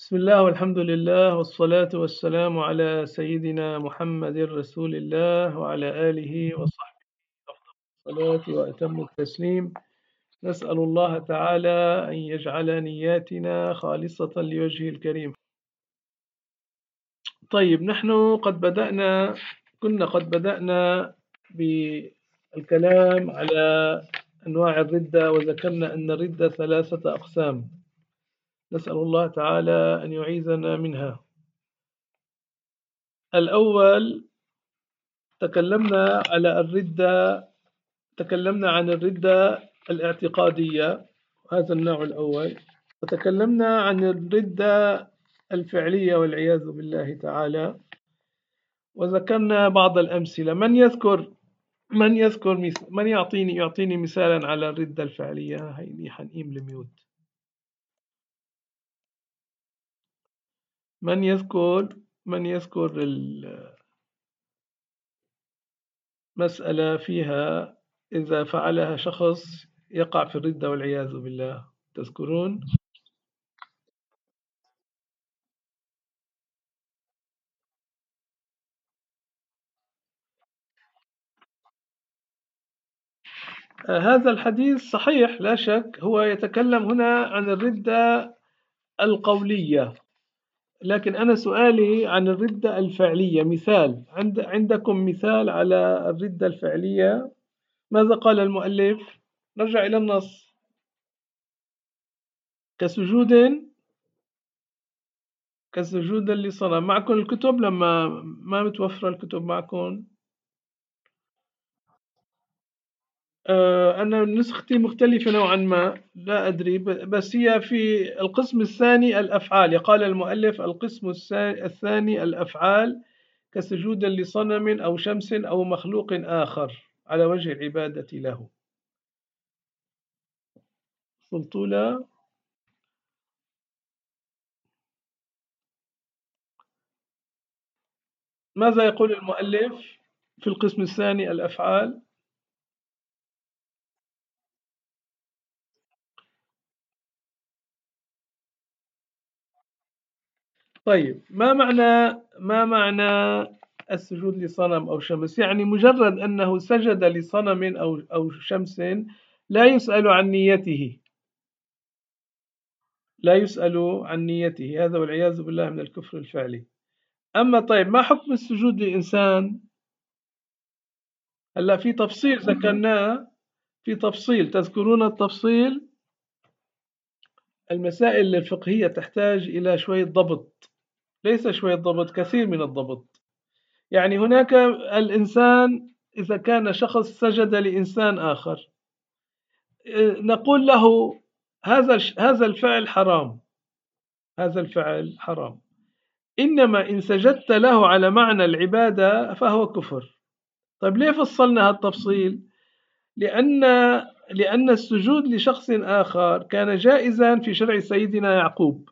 بسم الله والحمد لله والصلاة والسلام على سيدنا محمد رسول الله وعلى آله وصحبه أفضل الصلاة وأتم التسليم. نسأل الله تعالى أن يجعل نياتنا خالصة لوجهه الكريم. طيب، نحن كنا قد بدأنا بالكلام على أنواع الردة، وذكرنا أن الردة 3 أقسام، نسأل الله تعالى أن يعيذنا منها. الأول تكلمنا عن الردة الاعتقادية، هذا النوع الأول، وتكلمنا عن الردة الفعلية والعياذ بالله تعالى، وذكرنا بعض الأمثلة. من يعطيني مثالا على الردة الفعلية. هيني حنقيم الميوت. من يذكر المسألة فيها إذا فعلها شخص يقع في الردة والعياذ بالله؟ تذكرون؟ هذا الحديث صحيح لا شك، هو يتكلم هنا عن الردة القولية، لكن أنا سؤالي عن الردة الفعلية. مثال، عندكم مثال على الردة الفعلية؟ ماذا قال المؤلف؟ نرجع إلى النص. كسجود لصنم. معكم الكتب؟ لما ما متوفرة الكتب معكم؟ أنا نسختي مختلفة نوعا ما، لا أدري، بس هي في القسم الثاني الأفعال. قال المؤلف القسم الثاني الأفعال كسجود لصنم أو شمس أو مخلوق آخر على وجه العبادة له. سلطولة. ماذا يقول المؤلف في القسم الثاني الأفعال؟ طيب، ما معنى السجود لصنم أو شمس؟ يعني مجرد أنه سجد لصنم أو شمس لا يسأل عن نيته، هذا والعياذ بالله من الكفر الفعلي. أما طيب، ما حكم السجود لإنسان؟ هلا في تفصيل ذكرناه، تذكرون التفصيل؟ المسائل الفقهية تحتاج إلى شوية ضبط، ليس شوية ضبط، كثير من الضبط. يعني هناك الإنسان إذا كان شخص سجد لإنسان آخر، نقول له هذا الفعل حرام، إنما إن سجدت له على معنى العبادة فهو كفر. طيب، ليه فصلنا هالتفصيل؟ لأن السجود لشخص آخر كان جائزا في شرع سيدنا يعقوب،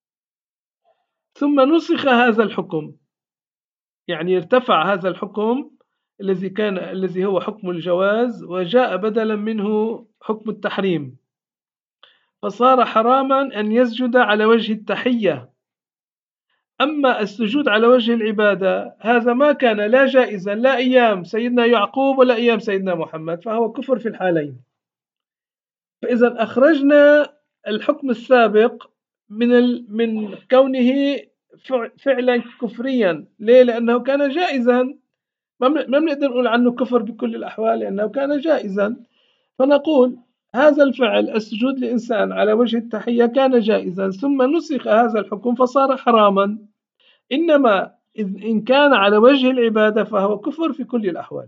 ثم نسخ هذا الحكم، يعني ارتفع هذا الحكم الذي هو حكم الجواز، وجاء بدلا منه حكم التحريم، فصار حراما أن يسجد على وجه التحية. أما السجود على وجه العبادة هذا ما كان لا جائزا لا أيام سيدنا يعقوب ولا أيام سيدنا محمد، فهو كفر في الحالين. فإذا أخرجنا الحكم السابق من كونه فعلا كفريا. ليه؟ لأنه كان جائزا، ما بنقدر نقول عنه كفر بكل الأحوال لأنه كان جائزا. فنقول هذا الفعل السجود لإنسان على وجه التحية كان جائزا، ثم نسخ هذا الحكم فصار حراما. إنما إن كان على وجه العبادة فهو كفر في كل الأحوال.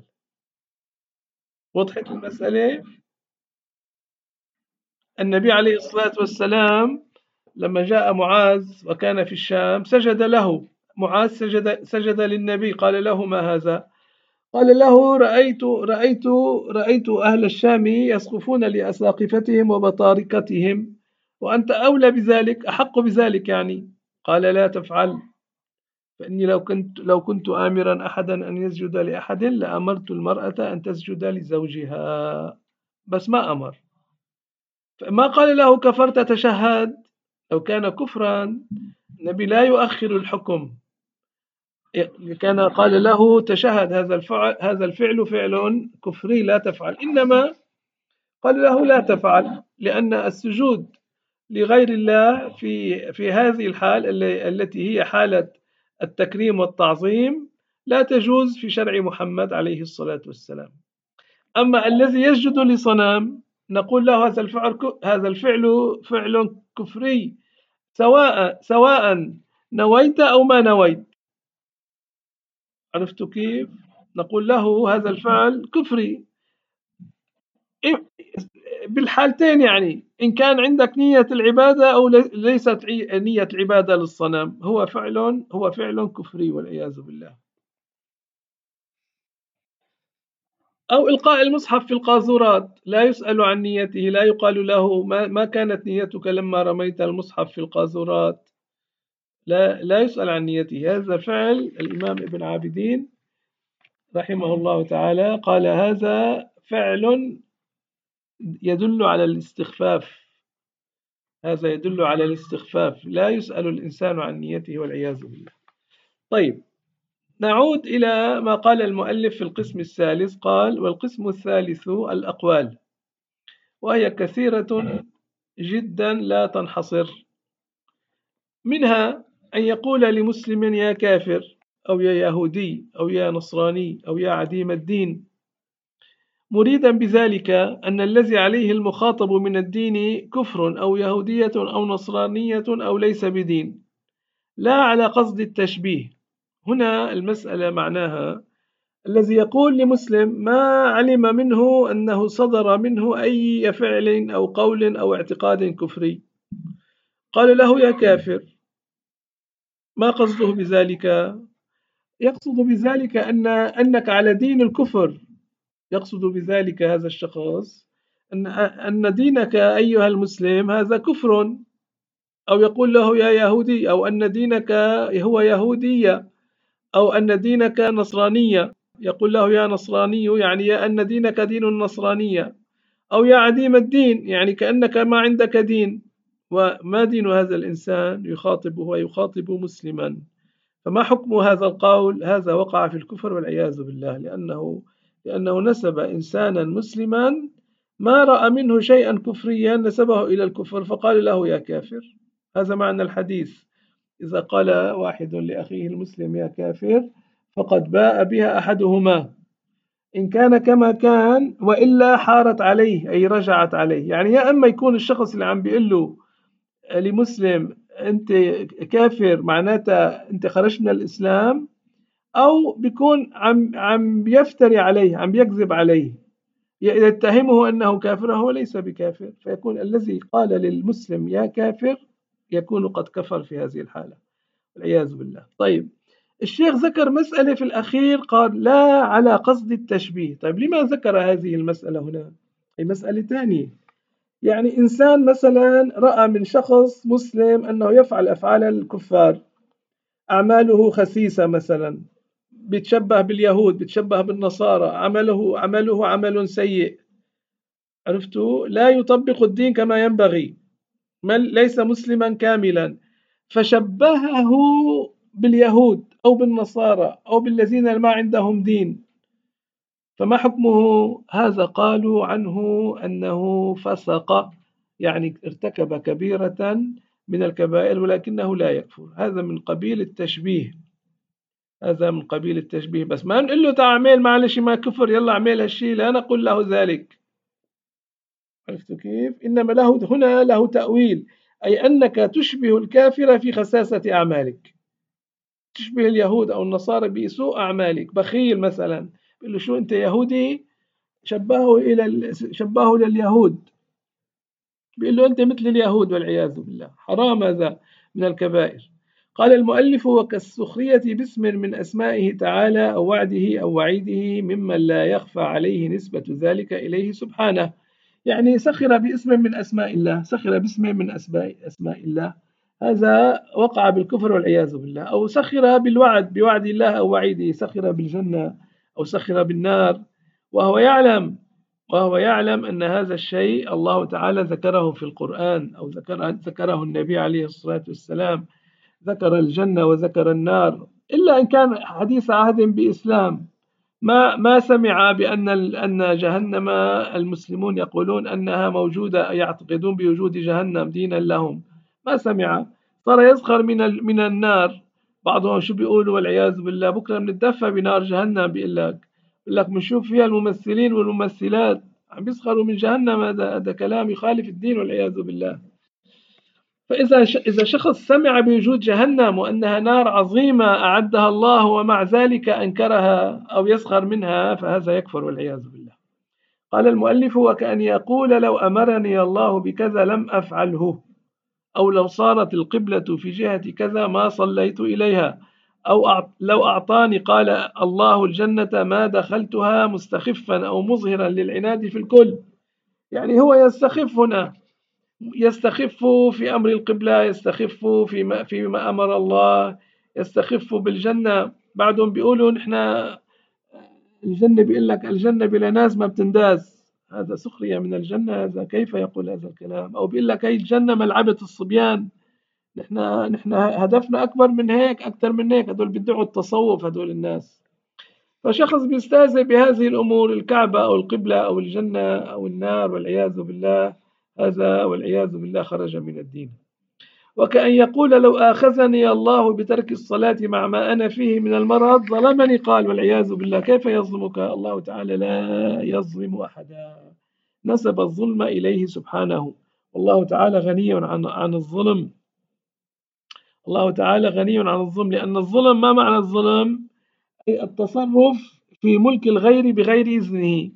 وضحت المسألة؟ النبي عليه الصلاة والسلام لما جاء معاذ وكان في الشام سجد له. معاذ سجد للنبي، قال له ما هذا؟ قال له رأيت أهل الشام يسقفون لأساقفتهم وبطاركتهم، وأنت أولى بذلك، أحق بذلك يعني. قال لا تفعل، فإني لو كنت آمرا أحدا أن يسجد لأحد لأمرت المرأة أن تسجد لزوجها، بس ما أمر. فما قال له كفرت تشهد، لو كان كفرا النبي لا يؤخر الحكم. كان قال له تشهد، هذا الفعل فعل كفري لا تفعل، إنما قال له لا تفعل، لأن السجود لغير الله في هذه الحال التي هي حالة التكريم والتعظيم لا تجوز في شرع محمد عليه الصلاة والسلام. أما الذي يسجد لصنم نقول له هذا الفعل فعل كفري، سواء نويت أو ما نويت. عرفت كيف؟ نقول له هذا الفعل كفري بالحالتين، يعني إن كان عندك نية العبادة أو ليست نية العبادة للصنم، هو فعل كفري والعياذ بالله. أو إلقاء المصحف في القاذورات لا يسأل عن نيته، لا يقال له ما كانت نيتك لما رميت المصحف في القاذورات، لا يسأل عن نيته. هذا فعل الإمام ابن عابدين رحمه الله تعالى قال هذا فعل يدل على الاستخفاف، هذا يدل على الاستخفاف، لا يسأل الإنسان عن نيته والعياذ بالله. طيب، نعود إلى ما قال المؤلف في القسم الثالث. قال والقسم الثالث الأقوال، وهي كثيرة جدا لا تنحصر. منها أن يقول لمسلم يا كافر، أو يا يهودي، أو يا نصراني، أو يا عديم الدين، مريدا بذلك أن الذي عليه المخاطب من الدين كفر أو يهودية أو نصرانية أو ليس بدين، لا على قصد التشبيه. هنا المسألة معناها الذي يقول لمسلم ما علم منه أنه صدر منه أي فعل أو قول أو اعتقاد كفري، قال له يا كافر، ما قصده بذلك؟ يقصد بذلك أنك على دين الكفر. يقصد بذلك هذا الشخص أن دينك أيها المسلم هذا كفر، أو يقول له يا يهودي، أو أن دينك هو يهودية، أو أن دينك نصرانية، يقول له يا نصراني، يعني يا أن دينك دين النصرانية، أو يا عديم الدين، يعني كأنك ما عندك دين. وما دين هذا الإنسان؟ يخاطبه ويخاطب مسلما. فما حكم هذا القول؟ هذا وقع في الكفر والعياذ بالله، لأنه نسب إنسانا مسلما ما رأى منه شيئا كفريا نسبه إلى الكفر فقال له يا كافر. هذا معنى الحديث، إذا قال واحد لأخيه المسلم يا كافر فقد باء بها أحدهما، إن كان كما كان وإلا حارت عليه، أي رجعت عليه. يعني يا أما يكون الشخص اللي عم بيقول له لمسلم أنت كافر معناتها أنت خرجت من الإسلام، أو بيكون عم بيفتري عليه، عم بيكذب عليه، يتهمه أنه كافر وهو ليس بكافر، فيكون الذي قال للمسلم يا كافر يكون قد كفر في هذه الحالة والعياذ بالله. طيب، الشيخ ذكر مسألة في الأخير قال لا على قصد التشبيه. طيب، لما ذكر هذه المسألة هنا؟ هي مسألة ثانية. يعني إنسان مثلا رأى من شخص مسلم أنه يفعل أفعال الكفار، أعماله خسيسة مثلا، بيتشبه باليهود، بيتشبه بالنصارى، عمله عمل سيء، عرفتوا؟ لا يطبق الدين كما ينبغي، ليس مسلما كاملا، فشبهه باليهود أو بالنصارى أو بالذين ما عندهم دين، فما حكمه؟ هذا قالوا عنه أنه فسق، يعني ارتكب كبيرة من الكبائر ولكنه لا يكفر. هذا من قبيل التشبيه، هذا من قبيل التشبيه، بس ما نقول له تعال اعمل معلش ما كفر يلا اعمل هالشيء، لا نقول له ذلك. عرفت كيف؟ إنما هنا له تأويل، أي أنك تشبه الكافر في خساسة أعمالك، تشبه اليهود أو النصارى بسوء أعمالك. بخيل مثلا بيقول له شو أنت يهودي، شبهه لليهود، بيقول له أنت مثل اليهود والعياذ بالله. حرام، هذا من الكبائر. قال المؤلف وكالسخرية باسم من أسمائه تعالى أو وعده أو وعيده ممن لا يخفى عليه نسبة ذلك إليه سبحانه. يعني سخر باسم من أسماء الله، سخر باسم من أسماء الله، هذا وقع بالكفر والعياذ بالله. أو سخر بوعد الله أو وعيده، سخر بالجنة أو سخر بالنار، وهو يعلم أن هذا الشيء الله تعالى ذكره في القرآن، أو ذكره النبي عليه الصلاة والسلام، ذكر الجنة وذكر النار، إلا إن كان حديث عهد بإسلام، ما سمع أن جهنم، المسلمون يقولون أنها موجودة، يعتقدون بوجود جهنم دينا لهم، ما سمع. صار يسخر من النار. بعضهم شو بيقولوا والعياذ بالله، بكرة بنتدفى بنار جهنم، بيقول لك بنشوف فيها الممثلين والممثلات عم بيسخروا من جهنم. هذا كلام يخالف الدين والعياذ بالله. إذا شخص سمع بوجود جهنم وأنها نار عظيمة أعدها الله ومع ذلك أنكرها أو يسخر منها، فهذا يكفر والعياذ بالله. قال المؤلف: وكأن يقول لو أمرني الله بكذا لم أفعله، أو لو صارت القبلة في جهة كذا ما صليت إليها، أو لو أعطاني قال الله الجنة ما دخلتها، مستخفا أو مظهرا للعناد في الكل. يعني هو يستخف هنا، يستخف في أمر القبلة، يستخف فيما أمر الله، يستخف بالجنة. بعضهم بيقولوا نحن الجنة، بيقول لك الجنة بلا ناس ما بتنداس، هذا سخرية من الجنة. هذا كيف يقول هذا الكلام؟ أو بيقول لك هي الجنة ملعبة الصبيان، نحن هدفنا أكبر من هيك، أكثر من هيك. هدول بيدعوا التصوف هدول الناس. فشخص بيستهزئ بهذه الأمور، الكعبة أو القبلة أو الجنة أو النار والعياذ بالله، هذا والعياذ بالله خرج من الدين. وكأن يقول لو آخذني الله بترك الصلاة مع ما أنا فيه من المرض ظلمني، قال والعياذ بالله. كيف يظلمك الله تعالى؟ لا يظلم أحدا، نسب الظلم إليه سبحانه، والله تعالى غني عن الظلم. الله تعالى غني عن الظلم، لأن الظلم، ما معنى الظلم؟ أي التصرف في ملك الغير بغير إذنه،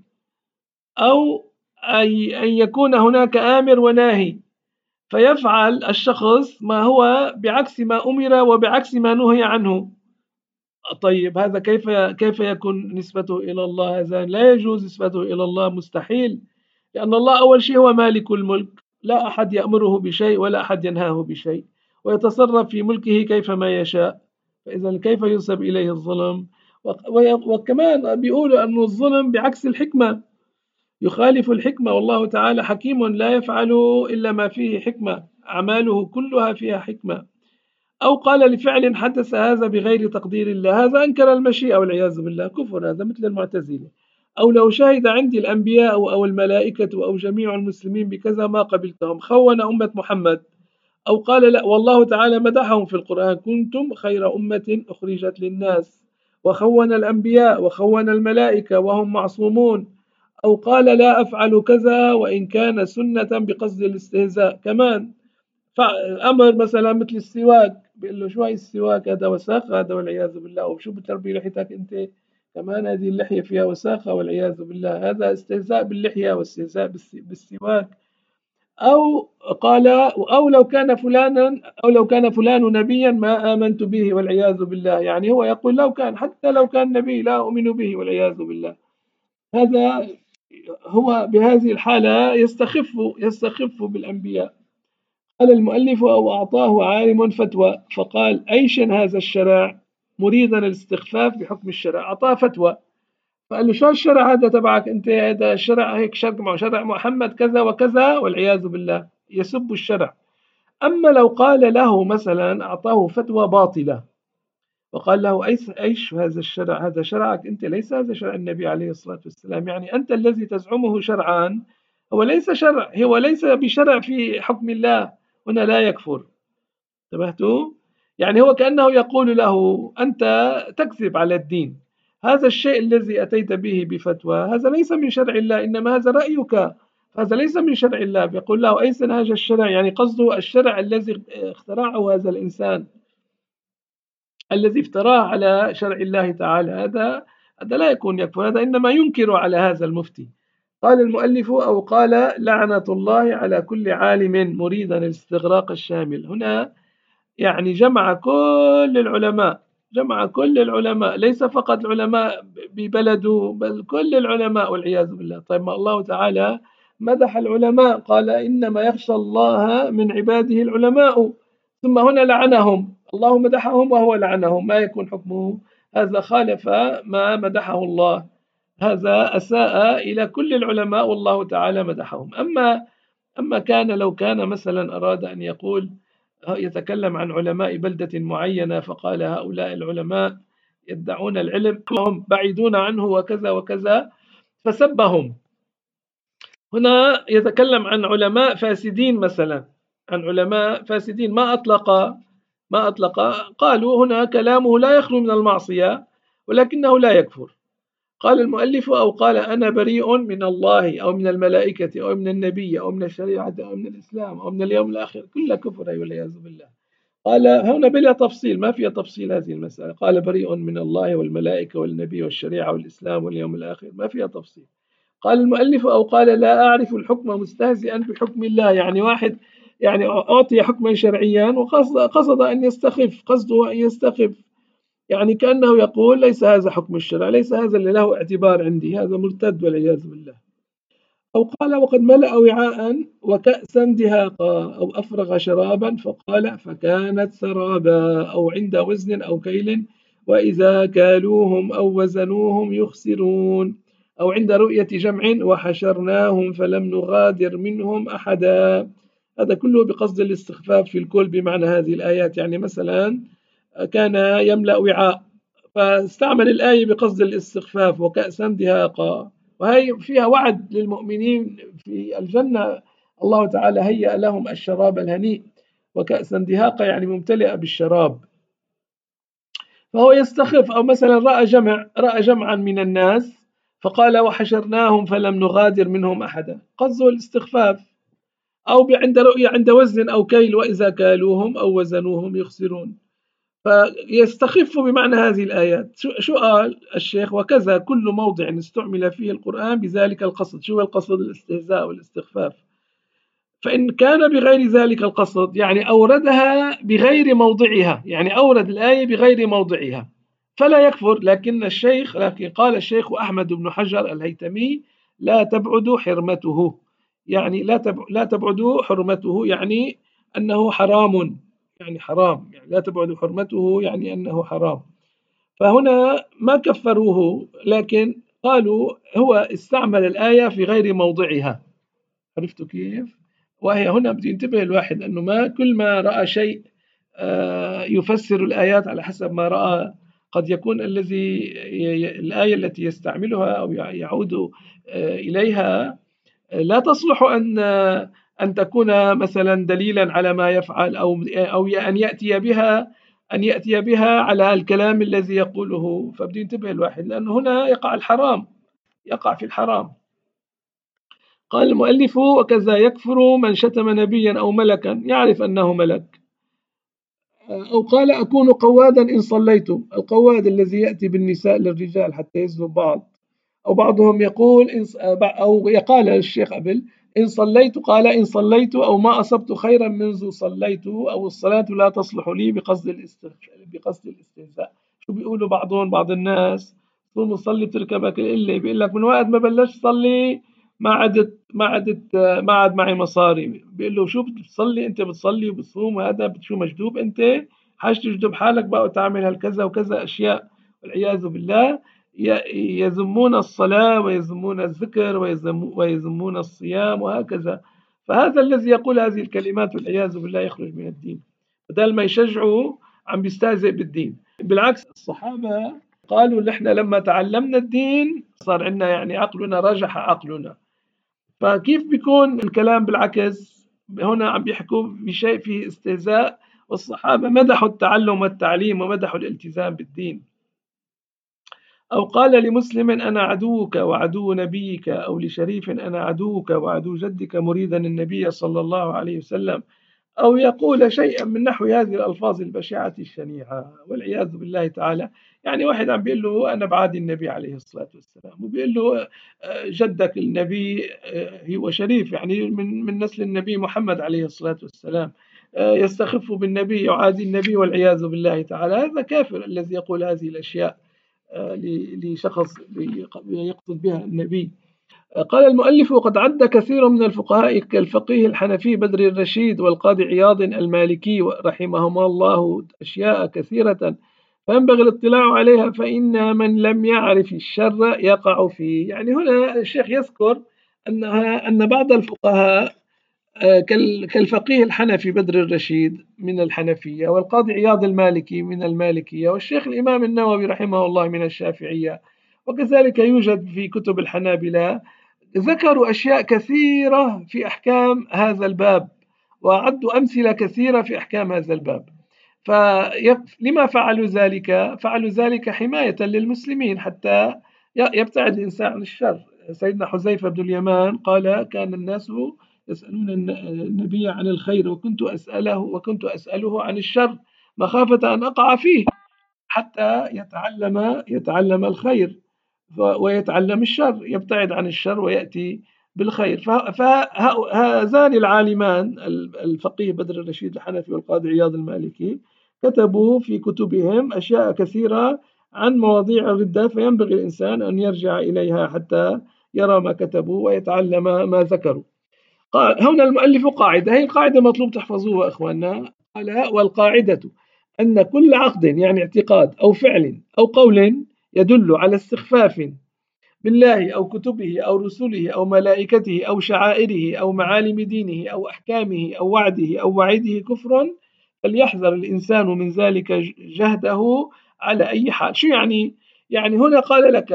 أو أن يكون هناك آمر وناهي، فيفعل الشخص ما هو بعكس ما أمر وبعكس ما نهي عنه. طيب هذا كيف يكون نسبته إلى الله؟ هذا لا يجوز نسبته إلى الله، مستحيل. لأن الله أول شيء هو مالك الملك، لا أحد يأمره بشيء ولا أحد ينهاه بشيء، ويتصرف في ملكه كيفما يشاء. فإذا كيف ينسب إليه الظلم؟ وكمان بيقولوا أن الظلم بعكس الحكمة، يخالف الحكمة، والله تعالى حكيم لا يفعل إلا ما فيه حكمة، أعماله كلها فيها حكمة. أو قال لفعل حدث هذا بغير تقدير الله، هذا أنكر المشيئة والعياذ بالله، كفر، هذا مثل المعتزلة. أو لو شهد عندي الأنبياء أو الملائكة أو جميع المسلمين بكذا ما قبلتهم، خون أمة محمد. أو قال لا، والله تعالى مدحهم في القرآن: كنتم خير أمة أخرجت للناس، وخون الأنبياء وخون الملائكة وهم معصومون. أو قال لا أفعل كذا وإن كان سنة بقصد الاستهزاء كمان. فأمر مثلا مثل السواك، بيقول له شو هاي السواك؟ هذا وساخة، هذا والعياذ بالله. وشو بتربي لحيتك أنت؟ كمان هذه اللحية فيها وساخة والعياذ بالله. هذا استهزاء باللحية واستهزاء بالسواك. أو قال أو لو كان فلان نبيا ما آمنت به والعياذ بالله. يعني هو يقول لو كان، حتى لو كان نبي لا أؤمن به والعياذ بالله. هذا هو بهذه الحالة يستخف بالأنبياء. قال المؤلف: أو أعطاه عالم فتوى فقال أيشن هذا الشرع، مريدا الاستخفاف بحكم الشرع. أعطاه فتوى، فقال له شو الشرع هذا تبعك أنت؟ هذا الشرع هيك شرع محمد كذا وكذا والعياذ بالله، يسب الشرع. أما لو قال له مثلا، أعطاه فتوى باطلة وقال له أيش هذا الشرع؟ هذا شرعك أنت، ليس هذا شرع النبي عليه الصلاة والسلام. يعني أنت الذي تزعمه شرعا هو ليس شرع، هو ليس بشرع في حكم الله، هنا لا يكفر. انتبهتوا؟ يعني هو كأنه يقول له أنت تكذب على الدين، هذا الشيء الذي أتيت به بفتوى هذا ليس من شرع الله، إنما هذا رأيك، هذا ليس من شرع الله. بيقول له أيس هذا الشرع، يعني قصده الشرع الذي اخترعه هذا الإنسان، الذي افتراه على شرع الله تعالى. هذا لا يكون يكفر، هذا إنما ينكر على هذا المفتي. قال المؤلف: أو قال لعنة الله على كل عالم مريدا الاستغراق الشامل. هنا يعني جمع كل العلماء، ليس فقط العلماء ببلده، بل كل العلماء والعياذ بالله. طيب ما الله تعالى مدح العلماء، قال إنما يخشى الله من عباده العلماء، ثم هنا لعنهم. الله مدحهم وهو لعنهم، ما يكون حكمه؟ هذا خالف ما مدحه الله، هذا أساء إلى كل العلماء والله تعالى مدحهم. أما لو كان مثلا أراد أن يقول يتكلم عن علماء بلدة معينة فقال هؤلاء العلماء يدعون العلم وهم بعيدون عنه وكذا وكذا فسبهم. هنا يتكلم عن علماء فاسدين مثلا، عن علماء فاسدين ما أطلق قالوا هنا كلامه لا يخلو من المعصية ولكنه لا يكفر. قال المؤلف أو قال أنا بريء من الله أو من الملائكة أو من النبي أو من الشريعة أو من الإسلام أو من اليوم الآخر كل كفر والعياذ بالله. قال هنا بلا تفصيل، ما فيها تفصيل هذه المسألة، قال بريء من الله والملائكة والنبي والشريعة والإسلام واليوم الآخر ما فيها تفصيل. قال المؤلف أو قال لا أعرف الحكم مستهزئا بحكم الله، يعني واحد يعني أعطي حكما شرعيا وقصد أن يستخف، قصده أن يستخف، يعني كأنه يقول ليس هذا حكم الشرع، ليس هذا اللي له اعتبار عندي، هذا مرتد والعياذ بالله. أو قال وقد ملأ وعاء وكأسا دهاقا أو أفرغ شرابا فقال فكانت سرابا أو عند وزن أو كيل وإذا كالوهم أو وزنوهم يخسرون أو عند رؤية جمع وحشرناهم فلم نغادر منهم أحدا. هذا كله بقصد الاستخفاف في الكل بمعنى هذه الآيات. يعني مثلا كان يملأ وعاء فاستعمل الآية بقصد الاستخفاف وكأسا دهاقا، وهي فيها وعد للمؤمنين في الجنة، الله تعالى هيأ لهم الشراب الهنيء وكأسا دهاقا يعني ممتلئة بالشراب. فهو يستخف. أو مثلا رأى جمعا من الناس فقال وحشرناهم فلم نغادر منهم أحدا، قصده الاستخفاف. أو عند رؤية عند وزن أو كيل وإذا كالوهم أو وزنوهم يخسرون، فيستخف بمعنى هذه الآيات. شو قال الشيخ وكذا كل موضع استعمل فيه القرآن بذلك القصد. شو القصد؟ الاستهزاء والاستخفاف. فإن كان بغير ذلك القصد يعني أوردها بغير موضعها، يعني أورد الآية بغير موضعها فلا يكفر. لكن قال الشيخ أحمد بن حجر الهيتمي لا تبعد حرمته، يعني لا تبعد حرمته يعني أنه حرام، يعني حرام، يعني لا تبعد حرمته يعني أنه حرام. فهنا ما كفروه لكن قالوا هو استعمل الآية في غير موضعها. عرفتوا كيف؟ وهي هنا بده ينتبه الواحد أنه ما كل ما رأى شيء يفسر الآيات على حسب ما رأى. قد يكون الآية التي يستعملها أو يعود إليها لا تصلح أن تكون مثلا دليلا على ما يفعل أو أن يأتي بها على الكلام الذي يقوله. فبده ينتبه الواحد لأنه هنا يقع في الحرام. قال المؤلف وكذا يكفر من شتم نبيا أو ملكا يعرف أنه ملك. أو قال أكون قوادا إن صليت، القواد الذي يأتي بالنساء للرجال حتى يزنوا بعض. أو بعضهم يقول أو قال الشيخ قبل إن صليت، قال إن صليت أو ما أصبت خيرا منذ صليت أو الصلاة لا تصلح لي بقصد الاستهزاء. شو بيقولوا بعض الناس تقوم تصلي تركبك القلة، بيقول لك من وقت ما بلشت تصلي ما عاد معي مصاري. بيقول له شو بتصلي انت؟ بتصلي وبتصوم هذا شو مجدوب انت؟ حاج تجدب حالك بقى وتعمل هالكذا وكذا اشياء والعياذ بالله. يذمون الصلاة ويذمون الذكر ويذمون الصيام وهكذا. فهذا الذي يقول هذه الكلمات والعياذ بالله يخرج من الدين، بدل ما يشجعوا عم بيستهزئ بالدين. بالعكس الصحابة قالوا نحن لما تعلمنا الدين صار عندنا يعني عقلنا رجح عقلنا. فكيف بيكون الكلام بالعكس؟ هنا عم بيحكوا بشيء فيه استهزاء، والصحابة مدحوا التعلم والتعليم ومدحوا الالتزام بالدين. أو قال لمسلم أنا عدوك وعدو نبيك، أو لشريف أنا عدوك وعدو جدك مريدا النبي صلى الله عليه وسلم، أو يقول شيئا من نحو هذه الألفاظ البشعة الشنيعة والعياذ بالله تعالى. يعني واحد عم بيقول له أنا بعادي النبي عليه الصلاة والسلام، وبيقول له جدك النبي هو شريف يعني من نسل النبي محمد عليه الصلاة والسلام، يستخف بالنبي يعادي النبي والعياذ بالله تعالى. هذا كافر الذي يقول هذه الأشياء لشخص يقصد بها النبي. قال المؤلف وقد عد كثير من الفقهاء كالفقيه الحنفي بدر الرشيد والقاضي عياض المالكي رحمهما الله أشياء كثيرة فينبغي الاطلاع عليها، فإن من لم يعرف الشر يقع فيه. يعني هنا الشيخ يذكر أن بعض الفقهاء كالفقيه الحنفي بدر الرشيد من الحنفية، والقاضي عياض المالكي من المالكية، والشيخ الإمام النووي رحمه الله من الشافعية. وكذلك يوجد في كتب الحنابلة ذكروا أشياء كثيرة في أحكام هذا الباب، وعدوا أمثلة كثيرة في أحكام هذا الباب. فلما فعلوا ذلك؟ فعلوا ذلك حماية للمسلمين حتى يبتعد الإنسان عن الشر. سيدنا حذيفة بن اليمان قال: كان الناس يسألون النبي عن الخير وكنت أسأله عن الشر مخافة أن أقع فيه، حتى يتعلم الخير ويتعلم الشر، يبتعد عن الشر ويأتي بالخير. فهذان العالمان الفقيه بدر الرشيد الحنفي والقاضي عياض المالكي كتبوا في كتبهم أشياء كثيرة عن مواضيع الردة، فينبغي الإنسان أن يرجع إليها حتى يرى ما كتبوا ويتعلم ما ذكروا. قال هنا المؤلف قاعدة، هي القاعدة مطلوب تحفظوها أخواننا. قال: والقاعدة أن كل عقد، يعني اعتقاد أو فعل أو قول، يدل على استخفاف بالله أو كتبه أو رسله أو ملائكته أو شعائره أو معالم دينه أو أحكامه أو وعده أو وعيده كفر، فليحذر الإنسان من ذلك جهده على أي حال. شو يعني؟ يعني هنا قال لك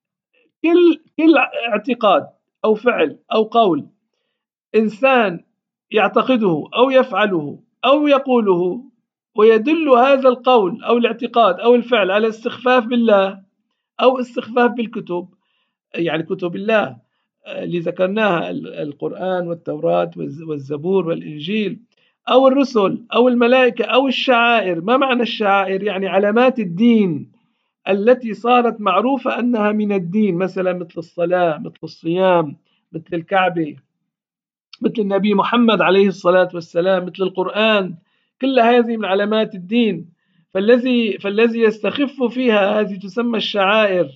كل اعتقاد أو فعل أو قول إنسان يعتقده أو يفعله أو يقوله، ويدل هذا القول أو الاعتقاد أو الفعل على استخفاف بالله أو استخفاف بالكتب، يعني كتب الله اللي ذكرناها، القرآن والتوراة والزبور والإنجيل، أو الرسل أو الملائكة أو الشعائر. ما معنى الشعائر؟ يعني علامات الدين التي صارت معروفة أنها من الدين، مثلا مثل الصلاة، مثل الصيام، مثل الكعبة، مثل النبي محمد عليه الصلاة والسلام، مثل القرآن. كل هذه من علامات الدين. فالذي يستخف فيها هذه تسمى الشعائر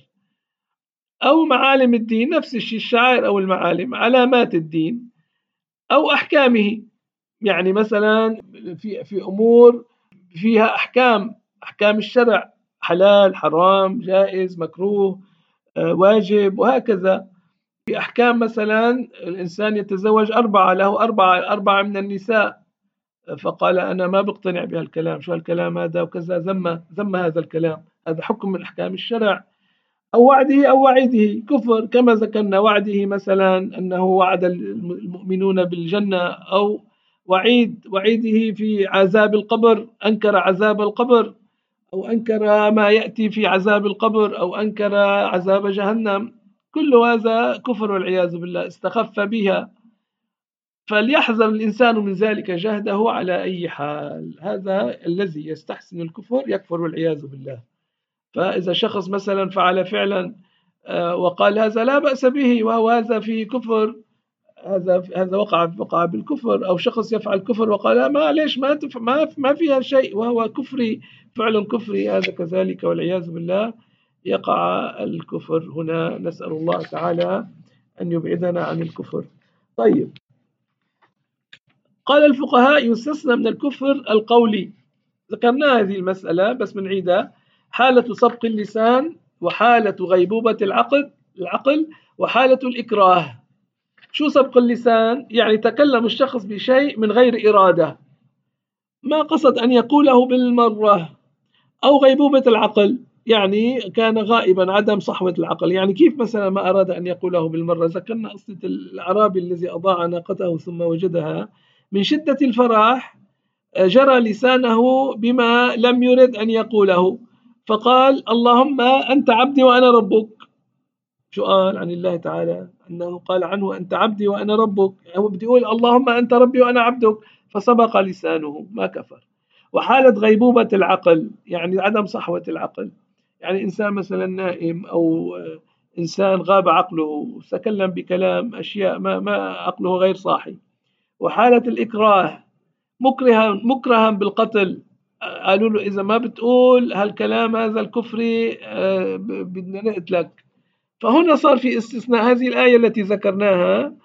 أو معالم الدين. نفس الشيء، الشعائر أو المعالم علامات الدين أو أحكامه. يعني مثلا في أمور فيها أحكام الشرع، حلال، حرام، جائز، مكروه، واجب، وهكذا. في أحكام مثلا الإنسان يتزوج أربعة، له أربعة من النساء، فقال: أنا ما بقتنع بهالكلام، شو هالكلام هذا وكذا، ذم هذا الكلام، هذا حكم من أحكام الشرع. أو وعده أو وعيده كفر، كما ذكرنا وعده مثلا أنه وعد المؤمنون بالجنة، أو وعيده في عذاب القبر، أنكر عذاب القبر، أو أنكر ما يأتي في عذاب القبر، أو أنكر عذاب جهنم. كل هذا كفر والعياذ بالله، استخف بها. فليحذر الإنسان من ذلك جهده على أي حال. هذا الذي يستحسن الكفر يكفر والعياذ بالله. فإذا شخص مثلا فعل فعلا وقال هذا لا بأس به، وهو هذا فيه كفر، هذا وقع بالكفر. أو شخص يفعل كفر وقال ما ليش ما فيها شيء، وهو كفري، فعل كفري، هذا كذلك والعياذ بالله يقع الكفر هنا. نسأل الله تعالى أن يبعدنا عن الكفر. طيب، قال الفقهاء: يستثنى من الكفر القولي. ذكرنا هذه المسألة بس بنعيدها: حالة سبق اللسان، وحالة غيبوبة العقل، وحالة الإكراه. شو سبق اللسان؟ يعني تكلم الشخص بشيء من غير إرادة، ما قصد أن يقوله بالمرة. أو غيبوبة العقل، يعني كان غائبا، عدم صحوة العقل. يعني كيف مثلا ما أراد أن يقوله بالمرة؟ ذكرنا قصة الأعرابي الذي أضاع ناقته ثم وجدها، من شدة الفرح جرى لسانه بما لم يرد أن يقوله، فقال: اللهم أنت عبدي وأنا ربك. شو قال عن الله تعالى؟ أنه قال عنه: أنت عبدي وأنا ربك. هو بده يقول اللهم أنت ربي وأنا عبدك، فسبق لسانه، ما كفر. وحالة غيبوبة العقل، يعني عدم صحوة العقل، يعني إنسان مثلا نائم، أو إنسان غاب عقله، تكلم بكلام أشياء ما عقله غير صاحي. وحالة الإكراه، مكرها بالقتل، قالوا له إذا ما بتقول هالكلام هذا الكفري بدنا نقتلك. فهنا صار في استثناء. هذه الآية التي ذكرناها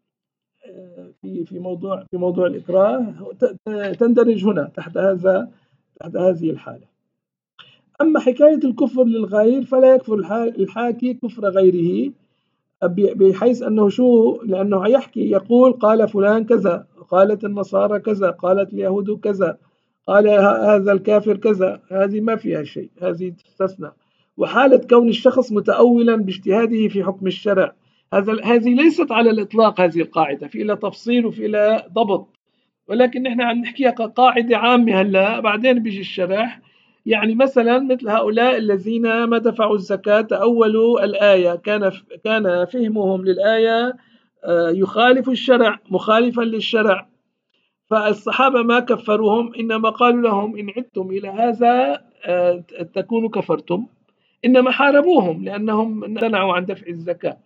في موضوع الإكراه تندرج هنا تحت هذه الحالة. أما حكاية الكفر للغير فلا يكفر الحاكي كفر غيره بحيث أنه شو، لأنه يحكي يقول قال فلان كذا، قالت النصارى كذا، قالت اليهود كذا، قال هذا الكافر كذا، هذه ما فيها شيء، هذه تستثنى. وحالة كون الشخص متأولا باجتهاده في حكم الشرع، هذه ليست على الإطلاق، هذه القاعدة في لها تفصيل وفي لها ضبط، ولكن نحن عم نحكيها كقاعدة عامة هلا، بعدين بيجي الشرح. يعني مثلا مثل هؤلاء الذين ما دفعوا الزكاة تأولوا الآية، كان فهمهم للآية يخالف الشرع، مخالفا للشرع، فالصحابة ما كفروهم، إنما قالوا لهم إن عدتم إلى هذا تكونوا كفرتم، إنما حاربوهم لأنهم امتنعوا عن دفع الزكاة.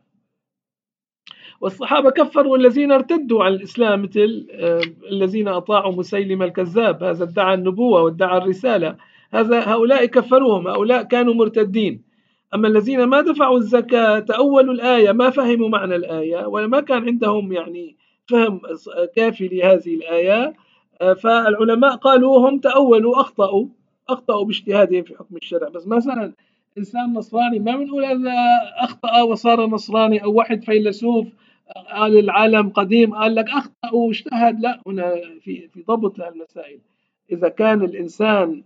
والصحابة كفروا الذين ارتدوا عن الإسلام، مثل الذين أطاعوا مسيلم الكذاب، هذا ادعى النبوة وادعى الرسالة، هؤلاء كفروهم، هؤلاء كانوا مرتدين. أما الذين ما دفعوا الزكاة تأولوا الآية، ما فهموا معنى الآية وما كان عندهم يعني فهم كافي لهذه الآية، فالعلماء قالوا هم تأولوا، أخطأوا باجتهادهم في حكم الشرع. بس مثلا إنسان نصراني ما بنقول هذا أخطأ وصار نصراني، أو واحد فيلسوف قال العالم قديم قال لك أخطأ واجتهد، لا، هنا في ضبط للمسائل. إذا كان الإنسان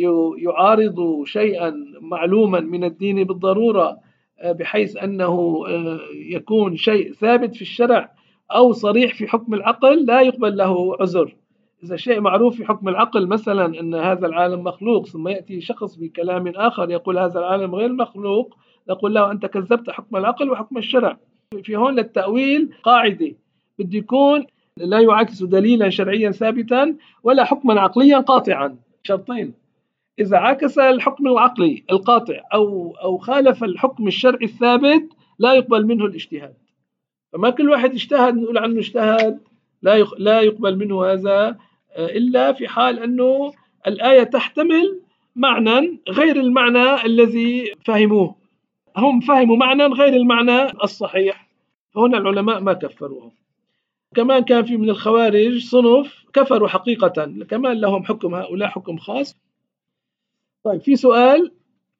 يعارض شيئا معلوما من الدين بالضرورة، بحيث أنه يكون شيء ثابت في الشرع أو صريح في حكم العقل، لا يقبل له عذر. إذا شيء معروف في حكم العقل مثلا أن هذا العالم مخلوق، ثم يأتي شخص بكلام آخر يقول هذا العالم غير مخلوق، نقول له أنت كذبت حكم العقل وحكم الشرع. في هون للتأويل قاعدة، بده يكون لا يعكس دليلا شرعيا ثابتا ولا حكما عقليا قاطعا، شرطين. إذا عكس الحكم العقلي القاطع أو خالف الحكم الشرعي الثابت، لا يقبل منه الاجتهاد. فما كل واحد اجتهد نقول عنه اجتهد، لا يقبل منه هذا، إلا في حال أنه الآية تحتمل معنى غير المعنى الذي فهموه، هم فهموا معنى غير المعنى الصحيح، فهنا العلماء ما كفروهم. كمان كان في من الخوارج صنف كفروا حقيقة، كمان لهم حكم، هؤلاء حكم خاص. طيب في سؤال.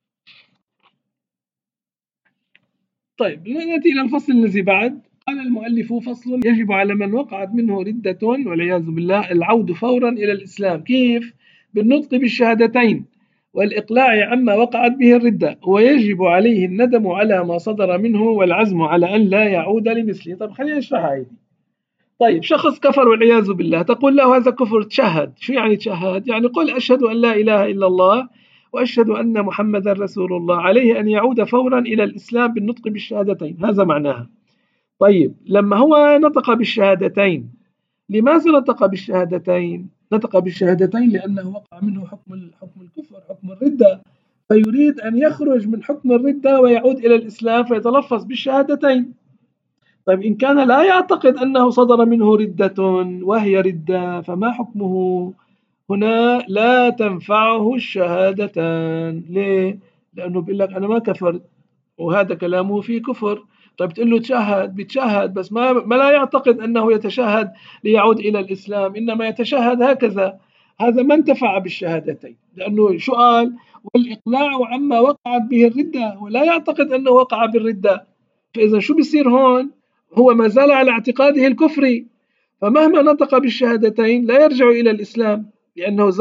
طيب نأتي إلى الفصل الذي بعد. قال المؤلف: فصل: يجب على من وقعت منه ردة والعياذ بالله العود فورا إلى الإسلام. كيف؟ بالنطق بالشهادتين والإقلاع عما وقعت به الردة، ويجب عليه الندم على ما صدر منه والعزم على أن لا يعود لمثله. طيب خلينا نشرحها هذه. طيب شخص كفر والعياذ بالله، تقول له هذا كفر، تشهد. شو يعني تشهد؟ يعني قل أشهد أن لا إله إلا الله وأشهد أن محمدا رسول الله. عليه أن يعود فورا إلى الإسلام بالنطق بالشهادتين، هذا معناها. طيب لما هو نطق بالشهادتين، لماذا نطق بالشهادتين؟ نطق بالشهادتين لأنه وقع منه حكم الكفر، حكم الردة، فيريد أن يخرج من حكم الردة ويعود إلى الإسلام، فيتلفظ بالشهادتين. طيب إن كان لا يعتقد أنه صدر منه ردة وهي ردة، فما حكمه؟ هنا لا تنفعه الشهادتان. ليه؟ لأنه بيقول لك أنا ما كفرت، وهذا كلامه فيه كفر. طيب تقول له تشهد، بيتشهد، بس ما لا يعتقد أنه يتشهد ليعود إلى الإسلام، إنما يتشهد هكذا. هذا ما انتفع بالشهادتين، لأنه شو قال؟ والإقلاع عما وقعت به الردة، ولا يعتقد أنه وقع بالردة. فإذا شو بيصير هون؟ هو ما زال على اعتقاده الكفري، فمهما نطق بالشهادتين لا يرجع إلى الإسلام، لأنه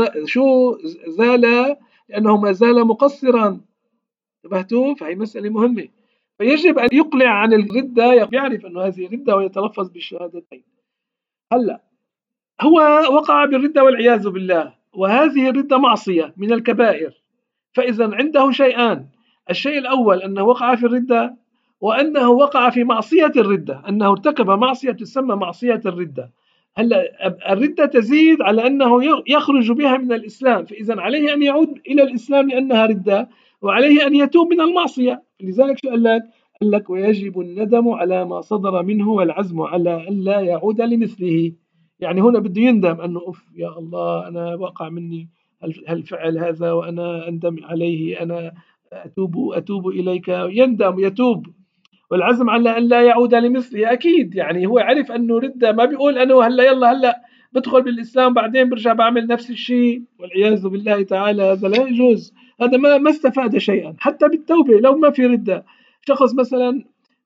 زال، لأنه ما زال مقصرا. انتبهتوا؟ فهي مسألة مهمة. فيجب أن يقلع عن الردة، يعرف أنه هذه ردة ويتلفظ بالشهادتين. هلا هو وقع بالردة والعياذ بالله، وهذه الردة معصية من الكبائر. فإذا عنده شيئان: الشيء الأول أنه وقع في الردة، وأنه وقع في معصية الردة، أنه ارتكب معصية تسمى معصية الردة. هلا الردة تزيد على أنه يخرج بها من الإسلام، فإذا عليه أن يعود إلى الإسلام لأنها ردة، وعليه أن يتوب من المعصية. لذلك شو قال لك؟ قال لك: ويجب الندم على ما صدر منه والعزم على أن لا يعود لمثله. يعني هنا بده يندم أنه أوف يا الله، أنا وقع مني هالفعل هذا وأنا أندم عليه، أنا أتوب إليك، يندم، يتوب. والعزم على أن لا يعود لمثله، أكيد يعني هو عرف أنه ردة، ما بيقول أنه هلا بدخل بالإسلام بعدين برجع بعمل نفس الشيء، والعياذ بالله تعالى، هذا لا يجوز. هذا ما استفاد شيئا. حتى بالتوبة لو ما في ردة، شخص مثلا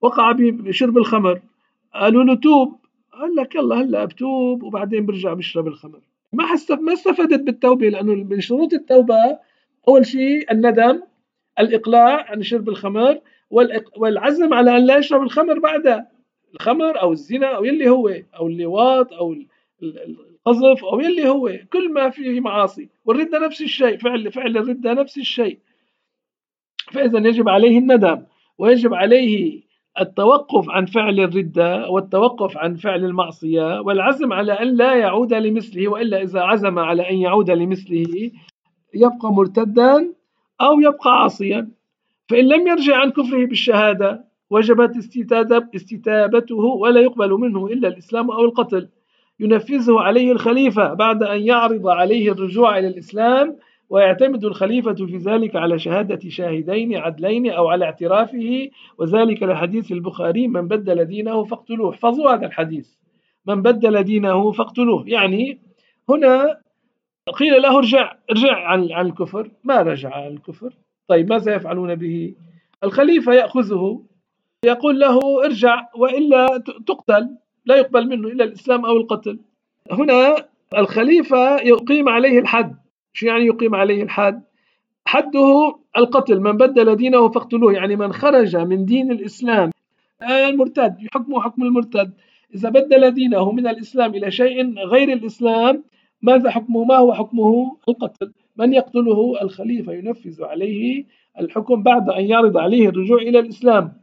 وقع بشرب الخمر، قالوا له توب، قال لك يلا هلا بتوب وبعدين برجع بشرب الخمر. ما استفدت بالتوبة، لأنه من شروط التوبة أول شيء الندم، الإقلاع عن شرب الخمر، والعزم على أن لا يشرب الخمر بعدها، الخمر أو الزنا أو يلي هو، أو اللواط أو القذف أو يلي هو، كل ما فيه معاصي، والردة نفس الشيء، فعل الردة نفس الشيء. فإذا يجب عليه الندم، ويجب عليه التوقف عن فعل الردة والتوقف عن فعل المعصية والعزم على أن لا يعود لمثله، وإلا إذا عزم على أن يعود لمثله يبقى مرتدا أو يبقى عاصيا. فإن لم يرجع عن كفره بالشهادة وجبت استتابته، ولا يقبل منه إلا الإسلام أو القتل، ينفذه عليه الخليفة بعد أن يعرض عليه الرجوع إلى الإسلام، ويعتمد الخليفة في ذلك على شهادة شاهدين عدلين أو على اعترافه، وذلك لحديث البخاري: من بدل دينه فاقتلوه. احفظوا هذا الحديث: من بدل دينه فاقتلوه. يعني هنا قيل له ارجع عن الكفر، ما رجع عن الكفر. طيب ماذا يفعلون به؟ الخليفة يأخذه يقول له ارجع وإلا تقتل، لا يقبل منه إلا الإسلام أو القتل. هنا الخليفة يقيم عليه الحد. شو يعني يقيم عليه الحد؟ حده القتل: من بدل دينه فاقتلوه، يعني من خرج من دين الإسلام، المرتد يحكمه حكم المرتد. إذا بدل دينه من الإسلام إلى شيء غير الإسلام، ماذا حكمه؟ ما هو حكمه؟ القتل. من يقتله؟ الخليفة ينفذ عليه الحكم بعد أن يعرض عليه الرجوع إلى الإسلام.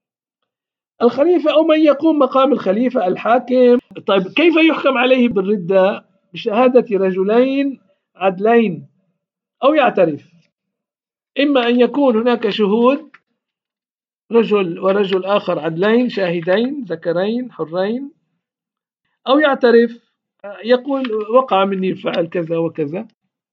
الخليفة أو من يقوم مقام الخليفة، الحاكم. طيب كيف يحكم عليه بالردة؟ بشهادة رجلين عدلين أو يعترف. إما أن يكون هناك شهود، رجل ورجل آخر عدلين شاهدين ذكرين حرين، أو يعترف يقول وقع مني الفعل كذا وكذا.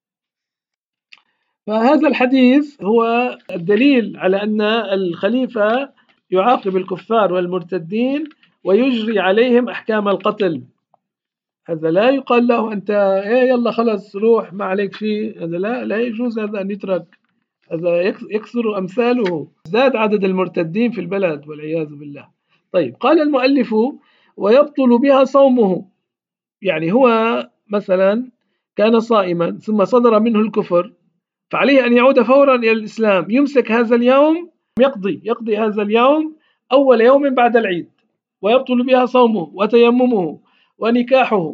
فهذا الحديث هو الدليل على أن الخليفة يعاقب الكفار والمرتدين ويجري عليهم أحكام القتل. هذا لا يقال له أنت إيه يلا خلص روح ما عليك شيء، هذا لا يجوز هذا أن يترك. هذا يكثر أمثاله، زاد عدد المرتدين في البلد والعياذ بالله. طيب قال المؤلف: ويبطل بها صومه. يعني هو مثلا كان صائما ثم صدر منه الكفر، فعليه أن يعود فورا إلى الإسلام، يمسك هذا اليوم، يقضي هذا اليوم أول يوم بعد العيد، ويبطل بها صومه وتيممه ونكاحه.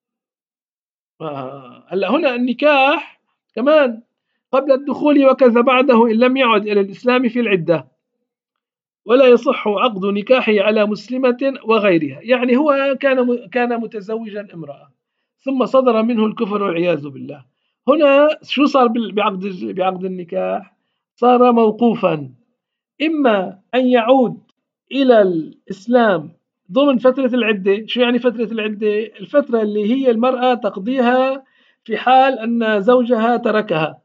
هلا هنا النكاح كمان قبل الدخول وكذا بعده إن لم يعد إلى الإسلام في العدة، ولا يصح عقد نكاحه على مسلمة وغيرها. يعني هو كان متزوجا امرأة ثم صدر منه الكفر والعياذ بالله. هنا شو صار بعقد النكاح؟ صار موقوفا، إما أن يعود إلى الإسلام ضمن فترة العدة. شو يعني فترة العدة؟ الفترة اللي هي المرأة تقضيها في حال أن زوجها تركها،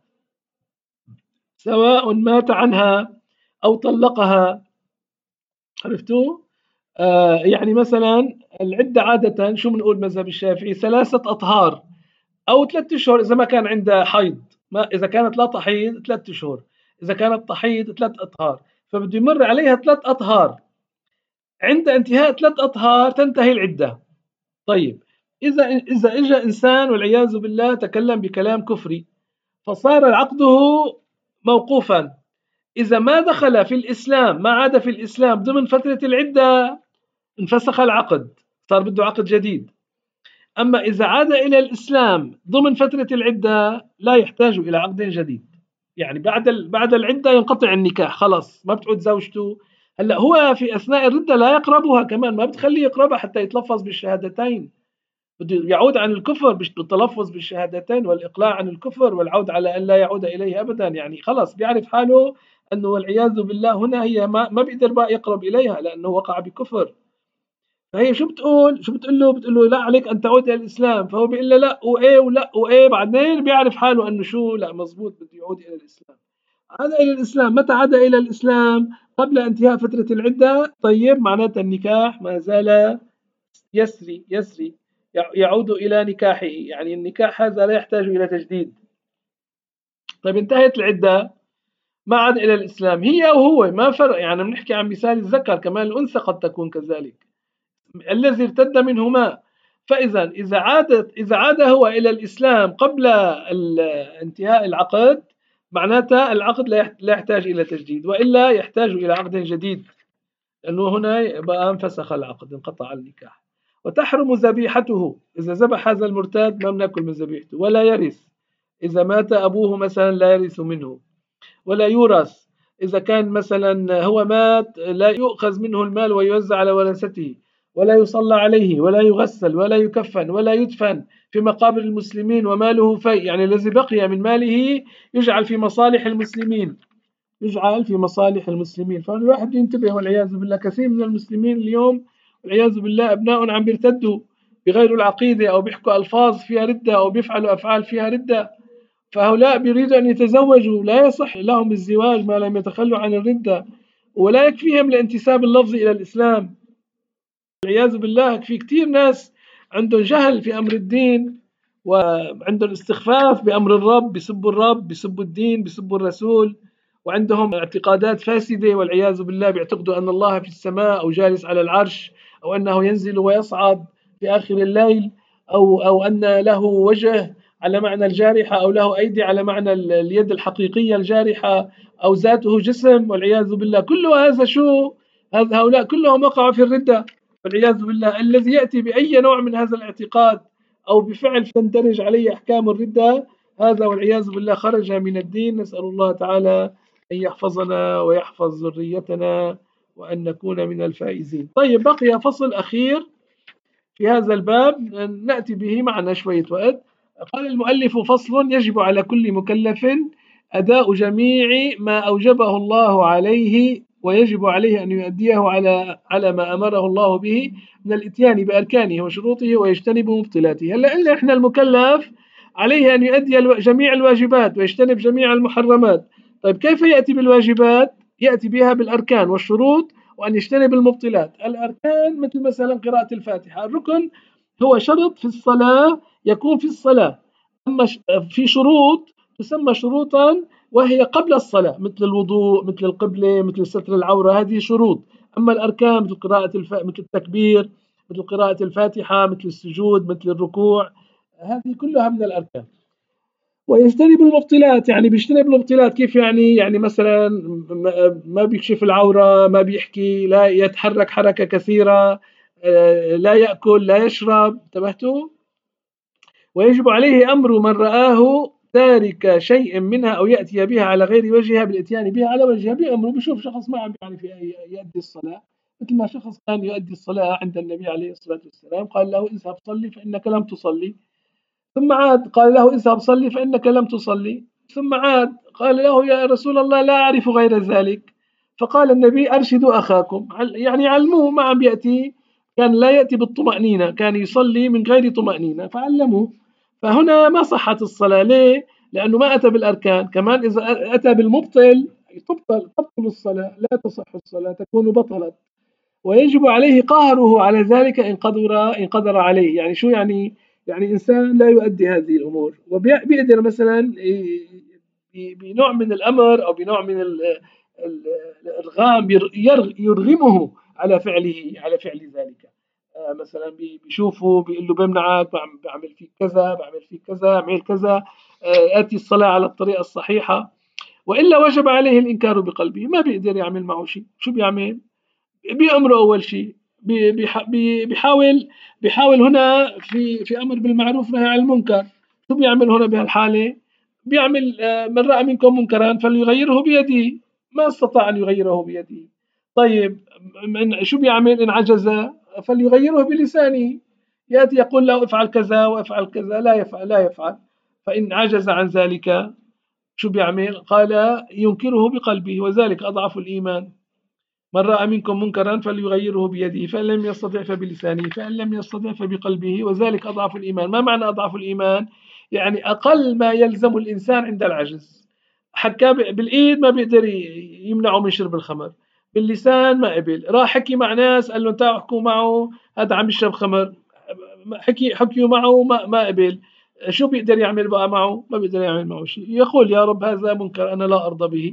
سواء مات عنها أو طلقها. عرفتوا؟ يعني مثلا العدة عادة شو بنقول مذهب الشافعي؟ 3 أطهار أو 3 أشهر إذا ما كان عندها حيض. ما إذا كانت لا تحيض 3 أشهر، إذا كانت تحيض 3 أطهار. فبده يمر عليها 3 أطهار، عند انتهاء 3 أطهار تنتهي العدة. طيب إذا إجا إنسان والعياذ بالله تكلم بكلام كفري فصار عقده موقوفا، إذا ما دخل في الإسلام، ما عاد في الإسلام ضمن فترة العدة، انفسخ العقد، صار بده عقد جديد. أما إذا عاد إلى الإسلام ضمن فترة العدة لا يحتاج إلى عقد جديد. يعني بعد العدة ينقطع النكاح، خلاص ما بتعود زوجته. هلا هو في أثناء الردة لا يقربها كمان، ما بتخليه يقربها حتى يتلفظ بالشهادتين، بده يعود عن الكفر بالتلفظ بالشهادتين والإقلاع عن الكفر والعود على أن لا يعود إليه أبدا. يعني خلاص بيعرف حاله أنه والعياذ بالله هنا هي ما بيقدر بقى يقرب إليها لأنه وقع بكفر. فهي شو بتقول له لا عليك أن تعود إلى الإسلام، فهو بيقول له لا وإيه ولا وإيه، بعدين بيعرف حاله أنه شو لا مزبوط بده يعود إلى الإسلام. عاد إلى الإسلام، متى عاد إلى الإسلام؟ قبل انتهاء فترة العدة. طيب معناتها النكاح ما زال يسري يعود إلى نكاحه، يعني النكاح هذا لا يحتاج إلى تجديد. طيب انتهت العدة، ما عاد إلى الإسلام، هي أو هو ما فرق، يعني بنحكي عن مثال الذكر، كمان الأنثى قد تكون كذلك، الذي ارتد منهما. فإذا إذا عاد هو إلى الإسلام قبل انتهاء العقد، معناتها العقد لا يحتاج إلى تجديد، وإلا يحتاج إلى عقد جديد، لأنه هنا بقى انفسخ العقد، انقطع النكاح. وتحرم ذبيحته، إذا ذبح هذا المرتد ما بناكل من ذبيحته، ولا يرث، إذا مات أبوه مثلا لا يرث منه، ولا يورث، إذا كان مثلا هو مات لا يؤخذ منه المال ويوزع على ورثته، ولا يصلى عليه، ولا يغسل، ولا يكفن، ولا يدفن في مقابر المسلمين، وماله في، يعني الذي بقي من ماله يجعل في مصالح المسلمين، يجعل في مصالح المسلمين. فالواحد ينتبه، والعياذ بالله كثير من المسلمين اليوم والعياذ بالله أبناء عم بيرتدوا بغير العقيدة، أو بيحكوا ألفاظ فيها ردة، أو بيفعلوا أفعال فيها ردة. فهؤلاء بيريدوا أن يتزوجوا، لا يصح لهم الزواج ما لم يتخلوا عن الردة، ولا يكفيهم الانتساب اللفظي إلى الإسلام. والعياذ بالله في كتير ناس عندهم جهل في أمر الدين، وعندهم استخفاف بأمر الرب، بيسبوا الرب، بيسبوا الدين، بيسبوا الرسول، وعندهم اعتقادات فاسدة والعياذ بالله، بيعتقدوا أن الله في السماء أو جالس على العرش، أو أنه ينزل ويصعد في آخر الليل، أو أن له وجه على معنى الجارحة، أو له أيدي على معنى اليد الحقيقية الجارحة، أو ذاته جسم، والعياذ بالله. كل هذا شو؟ هؤلاء كلهم وقعوا في الردة والعياذ بالله. الذي يأتي بأي نوع من هذا الاعتقاد أو بفعل تندرج عليه أحكام الردة، هذا والعياذ بالله خرج من الدين. نسأل الله تعالى أن يحفظنا ويحفظ ذريتنا، وأن نكون من الفائزين. طيب، بقي فصل أخير في هذا الباب نأتي به، معنا شوية وقت. قال المؤلف: فصل: يجب على كل مكلف أداء جميع ما أوجبه الله عليه، ويجب عليه أن يؤديه على ما أمره الله به من الإتيان بأركانه وشروطه، ويجتنب مبطلاته. هلا قلنا إحنا المكلف عليه أن يؤدي جميع الواجبات ويجتنب جميع المحرمات. طيب، كيف يأتي بالواجبات؟ يأتي بها بالأركان والشروط، وأن يجتنب المبطلات. الأركان مثل مثلا قراءة الفاتحة، الركن هو شرط في الصلاة يكون في الصلاة. أما في شروط تسمى شروطا وهي قبل الصلاة، مثل الوضوء، مثل القبلة، مثل ستر العورة، هذه شروط. أما الأركان مثل مثل التكبير، مثل قراءة الفاتحة، مثل السجود، مثل الركوع، هذه كلها من الأركان. ويجتنب المبطلات، يعني بيجتنب المبطلات كيف؟ يعني مثلا ما بيكشف العورة، ما بيحكي، لا يتحرك حركة كثيرة، لا يأكل، لا يشرب. انتبهتوا؟ ويجب عليه أمر من رآه تارك شيء منها أو يأتي بها على غير وجهها بالإتيان بها على وجهها. بأمره، بشوف شخص ما عم بيعرف يؤدي الصلاة، مثل ما شخص كان يؤدي الصلاة عند النبي عليه الصلاة والسلام، قال له: اذهب صلي فإنك لم تصلي. ثم عاد قال له: اذهب صلي فإنك لم تصلي. ثم عاد قال له: يا رسول الله لا أعرف غير ذلك. فقال النبي: أرشدوا أخاكم، يعني علموه، ما عم بيأتي، كان لا يأتي بالطمأنينة، كان يصلي من غير طمأنينة، فعلموه. فهنا ما صحت الصلاة. ليه؟ لأنه ما أتى بالأركان. كمان إذا أتى بالمبطل تبطل الصلاة، لا تصح الصلاة، تكون بطلت. ويجب عليه قهره على ذلك إن قدر عليه. يعني شو يعني؟ يعني إنسان لا يؤدي هذه الأمور وبيقدر مثلا بنوع من الأمر أو بنوع من الإرغام يرغمه على فعل ذلك. مثلا بيشوفه بيقول له: بمنعك، بعمل فيك كذا، بعمل فيك كذا، اعمل كذا، آتي الصلاة على الطريقة الصحيحة. وإلا وجب عليه الإنكار بقلبه، ما بيقدر يعمل معه شيء. شو بيعمل؟ بأمره أول شيء، بيحاول هنا في أمر بالمعروف نهي عن المنكر. شو بيعمل هنا بهالحالة؟ بيعمل من رأى منكم منكرا فليغيره بيده، ما استطاع أن يغيره بيده. طيب، شو بيعمل إن عجز؟ فليغيره بلسانه، يأتي يقول له: افعل كذا وافعل كذا، لا يفعل. فإن عجز عن ذلك شو بيعمل؟ قال: ينكره بقلبه، وذلك أضعف الإيمان. من رأى منكم منكرا فليغيره بيده، فإن لم يستطع فبلسانه، فإن لم يستطع فبقلبه، وذلك أضعف الإيمان. ما معنى أضعف الإيمان؟ يعني أقل ما يلزم الإنسان عند العجز. حكى بالإيد ما بيقدر يمنعه من شرب الخمر، باللسان ما قبل، راح حكي مع ناس قال له: تعالوا احكوا معه، هذا عم يشرب خمر، حكيوا معه ما قبل. شو بيقدر يعمل بقى معه؟ ما بيقدر يعمل معه شيء. يقول: يا رب هذا منكر أنا لا أرضى به.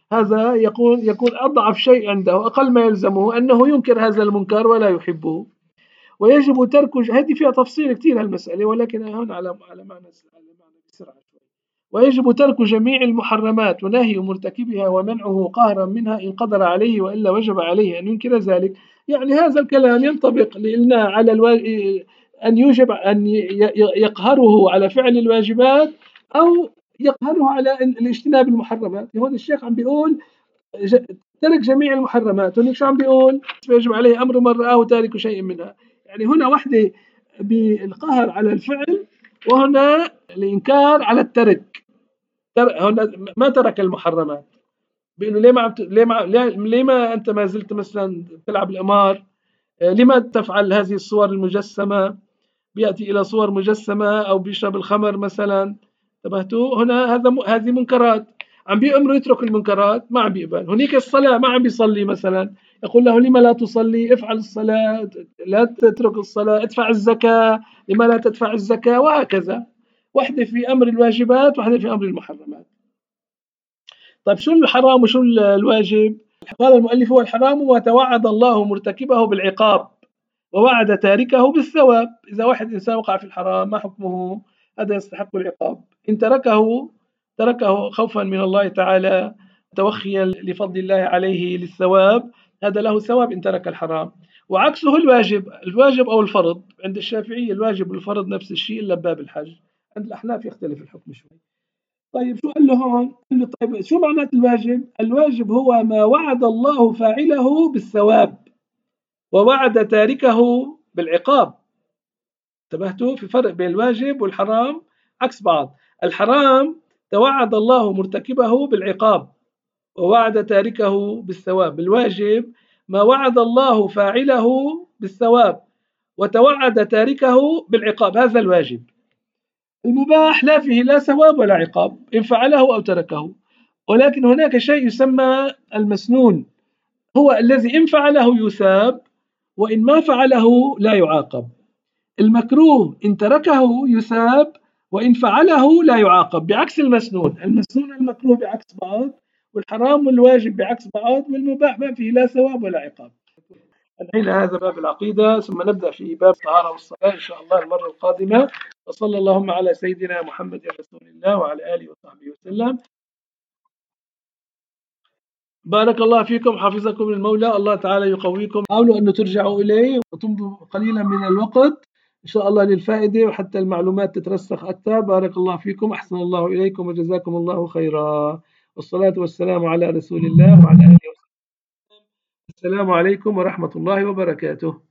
هذا يكون أضعف شيء عنده، أقل ما يلزمه أنه ينكر هذا المنكر ولا يحبه. ويجب ترك هذه فيها تفصيل كثير هالمسألة، ولكن هون على معنى بسرعة شوي. ويجب ترك جميع المحرمات ونهي مرتكبها ومنعه قهرا منها إن قدر عليه، وإلا وجب عليه أن ينكر ذلك. يعني هذا الكلام ينطبق لنا على أن يجب أن يقهره على فعل الواجبات، أو يقهره على الاجتناب المحرمات. هون الشيخ عم بيقول ترك جميع المحرمات، هناك شو عم بيقول؟ يجب عليه أمر من رآه تارك شيء منها. يعني هنا وحدة بالقهر على الفعل، وهنا الإنكار على الترك. هنا ما ترك المحرمات، بيقولوا ليه ما ليه ما أنت ما زلت مثلا تلعب القمار؟ لما تفعل هذه الصور المجسمة؟ بيأتي إلى صور مجسمة أو بيشرب الخمر مثلا. انتبهتوا؟ هنا هذه منكرات، عم بيأمره يترك المنكرات، ما عم بيقبل. هنيك الصلاة ما عم بيصلي مثلا، يقول له لما لا تصلي؟ افعل الصلاة، لا تترك الصلاة. ادفع الزكاة، لما لا تدفع الزكاة؟ وهكذا، واحدة في أمر الواجبات واحدة في أمر المحرمات. طيب شو الحرام وشو الواجب؟ قال المؤلف: هو الحرام ما توعد الله مرتكبه بالعقاب ووعد تاركه بالثواب. إذا واحد إنسان وقع في الحرام، ما حكمه؟ هذا يستحق العقاب. إن تركه خوفا من الله تعالى، توخيا لفضل الله عليه للثواب، هذا له ثواب إن ترك الحرام. وعكسه الواجب أو الفرض. عند الشافعية الواجب والفرض نفس الشيء إلا باب الحج. عند الأحناف يختلف الحكم شوي. طيب شو قال له هون؟ قال له طيب شو معنات الواجب؟ الواجب هو ما وعد الله فاعله بالثواب ووعد تاركه بالعقاب. انتبهتوا؟ في فرق بين الواجب والحرام، عكس بعض. الحرام توعد الله مرتكبه بالعقاب ووعد تاركه بالثواب. الواجب ما وعد الله فاعله بالثواب وتوعد تاركه بالعقاب، هذا الواجب. المباح لا فيه لا ثواب ولا عقاب إن فعله أو تركه. ولكن هناك شيء يسمى المسنون، هو الذي إن فعله يثاب وإن ما فعله لا يعاقب. المكروه إن تركه يثاب وإن فعله لا يعاقب، بعكس المسنون. المسنون والمكروه بعكس بعض، والحرام والواجب بعكس بعض، والمباح ما فيه لا ثواب ولا عقاب. انتهينا هذا باب العقيدة، ثم نبدأ في باب الطهارة والصلاة إن شاء الله المرة القادمة. وصلى اللهم على سيدنا محمد رسول الله وعلى آله وصحبه وسلم. بارك الله فيكم، حفظكم المولى، الله تعالى يقويكم. حاولوا أن ترجعوا إليه وتمضوا قليلا من الوقت إن شاء الله للفائدة وحتى المعلومات تترسخ أكثر. بارك الله فيكم، أحسن الله إليكم وجزاكم الله خيرا. والصلاة والسلام على رسول الله وعلى آله وصحبه. السلام عليكم ورحمة الله وبركاته.